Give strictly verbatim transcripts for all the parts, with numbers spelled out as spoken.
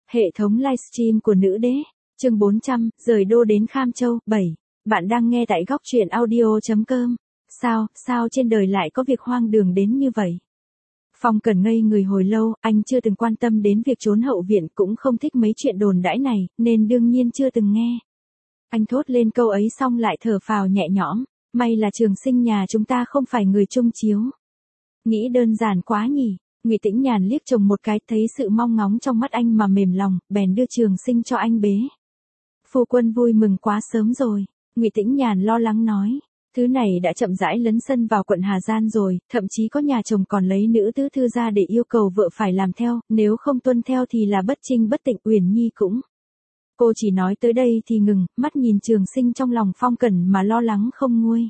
Hệ thống livestream của nữ đế, chương bốn trăm, rời đô đến Kham Châu, bảy. Bạn đang nghe tại góc truyện audio.com. Sao, sao trên đời lại có việc hoang đường đến như vậy? Phong Cần ngây người hồi lâu, anh chưa từng quan tâm đến việc trốn hậu viện, cũng không thích mấy chuyện đồn đãi này, nên đương nhiên chưa từng nghe. Anh thốt lên câu ấy xong lại thở phào nhẹ nhõm, may là Trường Sinh nhà chúng ta không phải người chung chiếu. Nghĩ đơn giản quá nhỉ. Ngụy Tĩnh Nhàn liếc chồng một cái, thấy sự mong ngóng trong mắt anh mà mềm lòng, bèn đưa Trường Sinh cho anh bế. Phu quân vui mừng quá sớm rồi, Ngụy Tĩnh Nhàn lo lắng nói. Thứ này đã chậm rãi lấn sân vào quận Hà Gian rồi, thậm chí có nhà chồng còn lấy nữ tứ thư ra để yêu cầu vợ phải làm theo, nếu không tuân theo thì là bất trinh bất tịnh. Uyển Nhi cũng. Cô chỉ nói tới đây thì ngừng, mắt nhìn Trường Sinh trong lòng Phong Cẩn mà lo lắng không nguôi.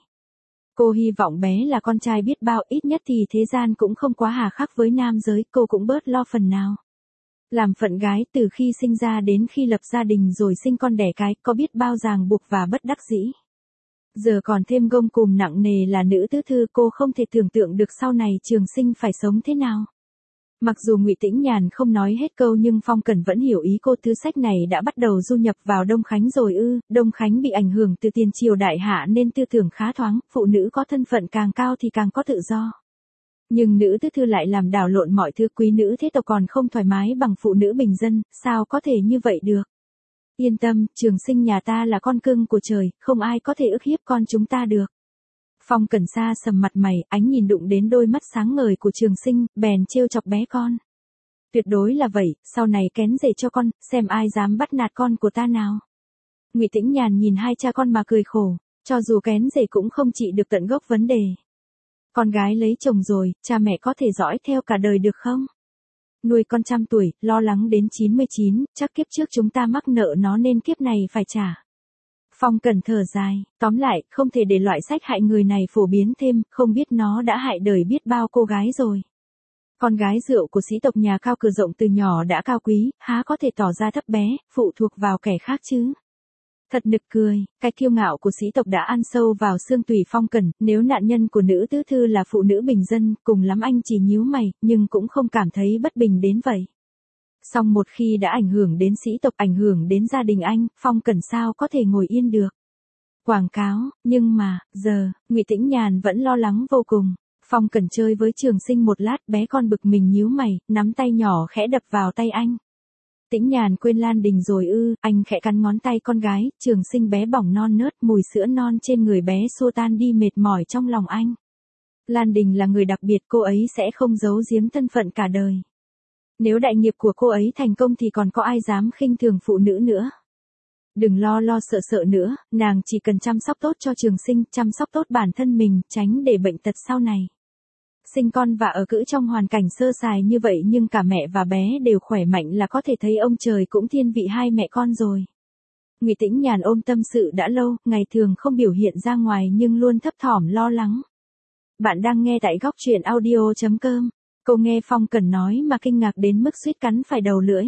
Cô hy vọng bé là con trai biết bao, ít nhất thì thế gian cũng không quá hà khắc với nam giới, cô cũng bớt lo phần nào. Làm phận gái từ khi sinh ra đến khi lập gia đình rồi sinh con đẻ cái, có biết bao ràng buộc và bất đắc dĩ. Giờ còn thêm gông cùm nặng nề là nữ tứ thư, cô không thể tưởng tượng được sau này Trường Sinh phải sống thế nào. Mặc dù Ngụy Tĩnh Nhàn không nói hết câu nhưng Phong Cẩn vẫn hiểu ý cô. Thứ sách này đã bắt đầu du nhập vào Đông Khánh rồi ư? Đông Khánh bị ảnh hưởng từ tiền triều đại hạ nên tư tưởng khá thoáng, phụ nữ có thân phận càng cao thì càng có tự do. Nhưng nữ tứ thư lại làm đảo lộn mọi thứ, quý nữ thế tộc còn không thoải mái bằng phụ nữ bình dân, sao có thể như vậy được? Yên tâm, Trường Sinh nhà ta là con cưng của trời, không ai có thể ức hiếp con chúng ta được. Phong Cẩn xa sầm mặt mày, ánh nhìn đụng đến đôi mắt sáng ngời của Trường Sinh, bèn trêu chọc bé con. Tuyệt đối là vậy, sau này kén rể cho con, xem ai dám bắt nạt con của ta nào. Ngụy Tĩnh Nhàn nhìn hai cha con mà cười khổ, cho dù kén rể cũng không trị được tận gốc vấn đề. Con gái lấy chồng rồi, cha mẹ có thể dõi theo cả đời được không? Nuôi con trăm tuổi, lo lắng đến chín mươi chín, chắc kiếp trước chúng ta mắc nợ nó nên kiếp này phải trả. Phong Cẩn thở dài, tóm lại, không thể để loại sách hại người này phổ biến thêm, không biết nó đã hại đời biết bao cô gái rồi. Con gái rượu của sĩ tộc nhà cao cửa rộng từ nhỏ đã cao quý, há có thể tỏ ra thấp bé, phụ thuộc vào kẻ khác chứ. Thật nực cười, cái kiêu ngạo của sĩ tộc đã ăn sâu vào xương tủy Phong Cẩn, nếu nạn nhân của nữ tứ thư là phụ nữ bình dân, cùng lắm anh chỉ nhíu mày, nhưng cũng không cảm thấy bất bình đến vậy. Song một khi đã ảnh hưởng đến sĩ tộc, ảnh hưởng đến gia đình anh, Phong Cẩn sao có thể ngồi yên được. Quảng cáo, nhưng mà, giờ, Ngụy Tĩnh Nhàn vẫn lo lắng vô cùng. Phong Cẩn chơi với Trường Sinh một lát, bé con bực mình nhíu mày, nắm tay nhỏ khẽ đập vào tay anh. Tĩnh Nhàn quên Lan Đình rồi ư? Anh khẽ cắn ngón tay con gái, Trường Sinh bé bỏng non nớt, mùi sữa non trên người bé xua tan đi mệt mỏi trong lòng anh. Lan Đình là người đặc biệt, cô ấy sẽ không giấu giếm thân phận cả đời. Nếu đại nghiệp của cô ấy thành công thì còn có ai dám khinh thường phụ nữ nữa. Đừng lo lo sợ sợ nữa, nàng chỉ cần chăm sóc tốt cho Trường Sinh, chăm sóc tốt bản thân mình, tránh để bệnh tật sau này. Sinh con và ở cữ trong hoàn cảnh sơ sài như vậy nhưng cả mẹ và bé đều khỏe mạnh là có thể thấy ông trời cũng thiên vị hai mẹ con rồi. Ngụy Tĩnh Nhàn ôm tâm sự đã lâu, ngày thường không biểu hiện ra ngoài nhưng luôn thấp thỏm lo lắng. Bạn đang nghe tại góc truyện audio.com. Cô nghe Phong Cẩn nói mà kinh ngạc đến mức suýt cắn phải đầu lưỡi.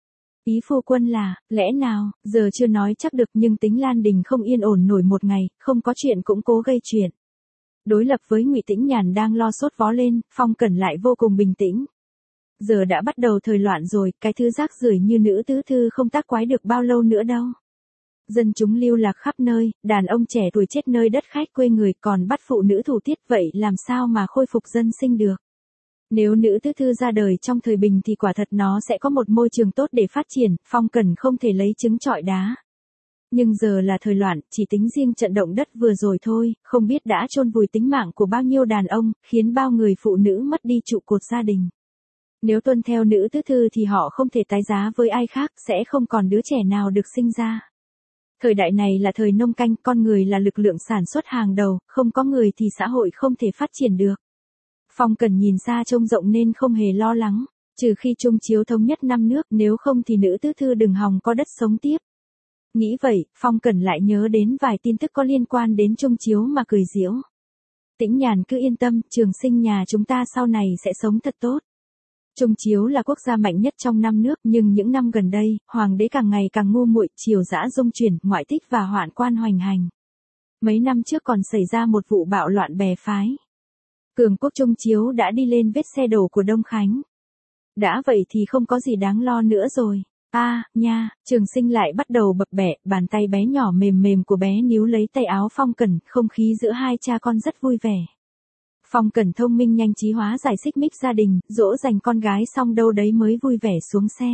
Ý phu quân là, lẽ nào, giờ chưa nói chắc được nhưng tính Lan Đình không yên ổn nổi một ngày, không có chuyện cũng cố gây chuyện. Đối lập với Ngụy Tĩnh Nhàn đang lo sốt vó lên, Phong Cẩn lại vô cùng bình tĩnh. Giờ đã bắt đầu thời loạn rồi, cái thứ rác rưởi như nữ tứ thư không tác quái được bao lâu nữa đâu. Dân chúng lưu lạc khắp nơi, đàn ông trẻ tuổi chết nơi đất khách quê người, còn bắt phụ nữ thủ tiết, vậy làm sao mà khôi phục dân sinh được. Nếu nữ tứ thư ra đời trong thời bình thì quả thật nó sẽ có một môi trường tốt để phát triển, Phong Cẩn không thể lấy trứng trọi đá. Nhưng giờ là thời loạn, chỉ tính riêng trận động đất vừa rồi thôi, không biết đã chôn vùi tính mạng của bao nhiêu đàn ông, khiến bao người phụ nữ mất đi trụ cột gia đình. Nếu tuân theo nữ tứ thư thì họ không thể tái giá với ai khác, sẽ không còn đứa trẻ nào được sinh ra. Thời đại này là thời nông canh, con người là lực lượng sản xuất hàng đầu, không có người thì xã hội không thể phát triển được. Phong Cẩn nhìn xa trông rộng nên không hề lo lắng, trừ khi Trung Chiếu thống nhất năm nước, nếu không thì nữ tứ thư đừng hòng có đất sống tiếp. Nghĩ vậy, Phong Cẩn lại nhớ đến vài tin tức có liên quan đến Trung Chiếu mà cười giễu. Tĩnh Nhàn cứ yên tâm, Trường Sinh nhà chúng ta sau này sẽ sống thật tốt. Trung Chiếu là quốc gia mạnh nhất trong năm nước nhưng những năm gần đây, hoàng đế càng ngày càng ngu muội, triều dã dung chuyển, ngoại thích và hoạn quan hoành hành. Mấy năm trước còn xảy ra một vụ bạo loạn bè phái. Cường quốc Trung Chiếu đã đi lên vết xe đổ của Đông Khánh. Đã vậy thì không có gì đáng lo nữa rồi. A, à, nha, Trường Sinh lại bắt đầu bập bẹ, bàn tay bé nhỏ mềm mềm của bé níu lấy tay áo Phong Cẩn, không khí giữa hai cha con rất vui vẻ. Phong Cẩn thông minh nhanh trí hóa giải xích mích gia đình, dỗ dành con gái xong đâu đấy mới vui vẻ xuống xe.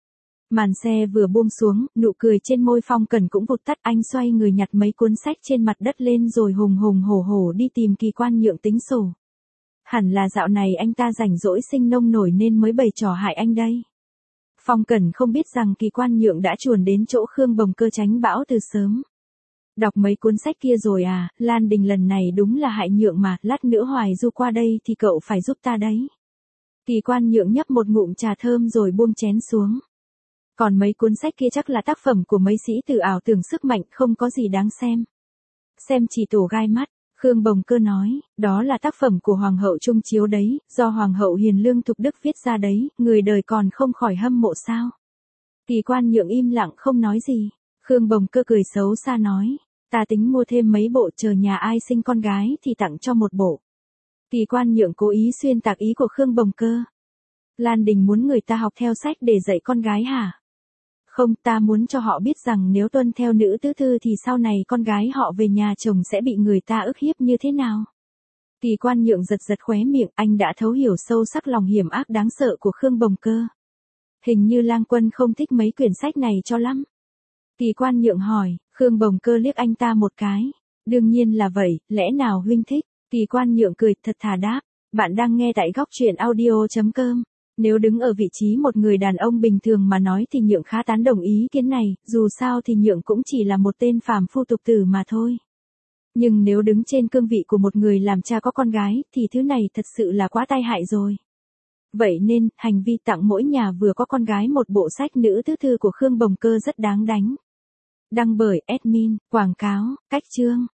Màn xe vừa buông xuống, nụ cười trên môi Phong Cẩn cũng vụt tắt, anh xoay người nhặt mấy cuốn sách trên mặt đất lên rồi hùng hùng hổ hổ đi tìm Kỳ Quan Nhượng tính sổ. Hẳn là dạo này anh ta rảnh rỗi sinh nông nổi nên mới bày trò hại anh đây. Phong Cẩn không biết rằng Kỳ Quan Nhượng đã chuồn đến chỗ Khương Bồng Cơ tránh bão từ sớm. Đọc mấy cuốn sách kia rồi à, Lan Đình lần này đúng là hại Nhượng mà, lát nữa Hoài Du qua đây thì cậu phải giúp ta đấy. Kỳ Quan Nhượng nhấp một ngụm trà thơm rồi buông chén xuống. Còn mấy cuốn sách kia chắc là tác phẩm của mấy sĩ tử ảo tưởng sức mạnh, không có gì đáng xem. Xem chỉ tổ gai mắt, Khương Bồng Cơ nói, đó là tác phẩm của Hoàng hậu Trung Chiếu đấy, do Hoàng hậu Hiền Lương Thục Đức viết ra đấy, người đời còn không khỏi hâm mộ sao. Kỳ Quan Nhượng im lặng không nói gì. Khương Bồng Cơ cười xấu xa nói, ta tính mua thêm mấy bộ, chờ nhà ai sinh con gái thì tặng cho một bộ. Kỳ Quan Nhượng cố ý xuyên tạc ý của Khương Bồng Cơ. Lan Đình muốn người ta học theo sách để dạy con gái hả? Không, ta muốn cho họ biết rằng nếu tuân theo nữ tứ thư thì sau này con gái họ về nhà chồng sẽ bị người ta ức hiếp như thế nào. Kỳ Quan Nhượng giật giật khóe miệng, anh đã thấu hiểu sâu sắc lòng hiểm ác đáng sợ của Khương Bồng Cơ. Hình như Lang Quân không thích mấy quyển sách này cho lắm. Kỳ Quan Nhượng hỏi, Khương Bồng Cơ liếc anh ta một cái. Đương nhiên là vậy, lẽ nào huynh thích? Kỳ Quan Nhượng cười thật thà đáp, bạn đang nghe tại góc truyện audio chấm com. Nếu đứng ở vị trí một người đàn ông bình thường mà nói thì Nhượng khá tán đồng ý kiến này, dù sao thì Nhượng cũng chỉ là một tên phàm phu tục tử mà thôi. Nhưng nếu đứng trên cương vị của một người làm cha có con gái, thì thứ này thật sự là quá tai hại rồi. Vậy nên, hành vi tặng mỗi nhà vừa có con gái một bộ sách nữ tứ thư của Khương Bồng Cơ rất đáng đánh. Đăng bởi admin, quảng cáo, cách chương.